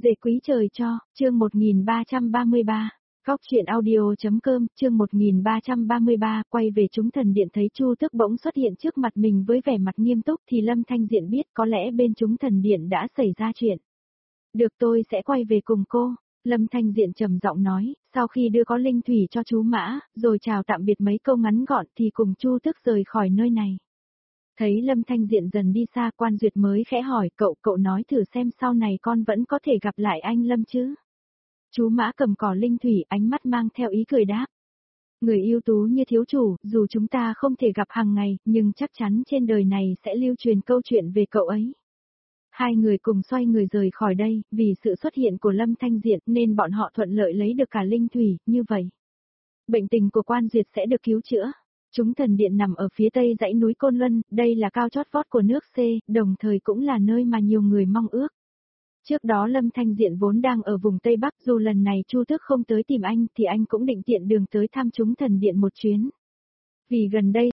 Dễ quý trời cho, chương 1333. Góc chuyện audio.com, chương 1333, quay về chúng thần điện thấy Chu Tước bỗng xuất hiện trước mặt mình với vẻ mặt nghiêm túc thì Lâm Thanh Diện biết có lẽ bên chúng thần điện đã xảy ra chuyện. Được, tôi sẽ quay về cùng cô, Lâm Thanh Diện trầm giọng nói, sau khi đưa có linh thủy cho chú Mã, rồi chào tạm biệt mấy câu ngắn gọn thì cùng Chu Tước rời khỏi nơi này. Thấy Lâm Thanh Diện dần đi xa, Quan Duyệt mới khẽ hỏi cậu nói thử xem sau này con vẫn có thể gặp lại anh Lâm chứ. Chú Mã cầm cỏ linh thủy, ánh mắt mang theo ý cười đáp. Người ưu tú như thiếu chủ, dù chúng ta không thể gặp hàng ngày, nhưng chắc chắn trên đời này sẽ lưu truyền câu chuyện về cậu ấy. Hai người cùng xoay người rời khỏi đây, vì sự xuất hiện của Lâm Thanh Diện nên bọn họ thuận lợi lấy được cả linh thủy, như vậy. Bệnh tình của Quan Duyệt sẽ được cứu chữa. Chúng thần điện nằm ở phía tây dãy núi Côn Luân, đây là cao chót vót của nước C, đồng thời cũng là nơi mà nhiều người mong ước. Trước đó Lâm Thanh Diện vốn đang ở vùng Tây Bắc, dù lần này Chu Tước không tới tìm anh thì anh cũng định tiện đường tới thăm chúng thần điện một chuyến. Vì gần đây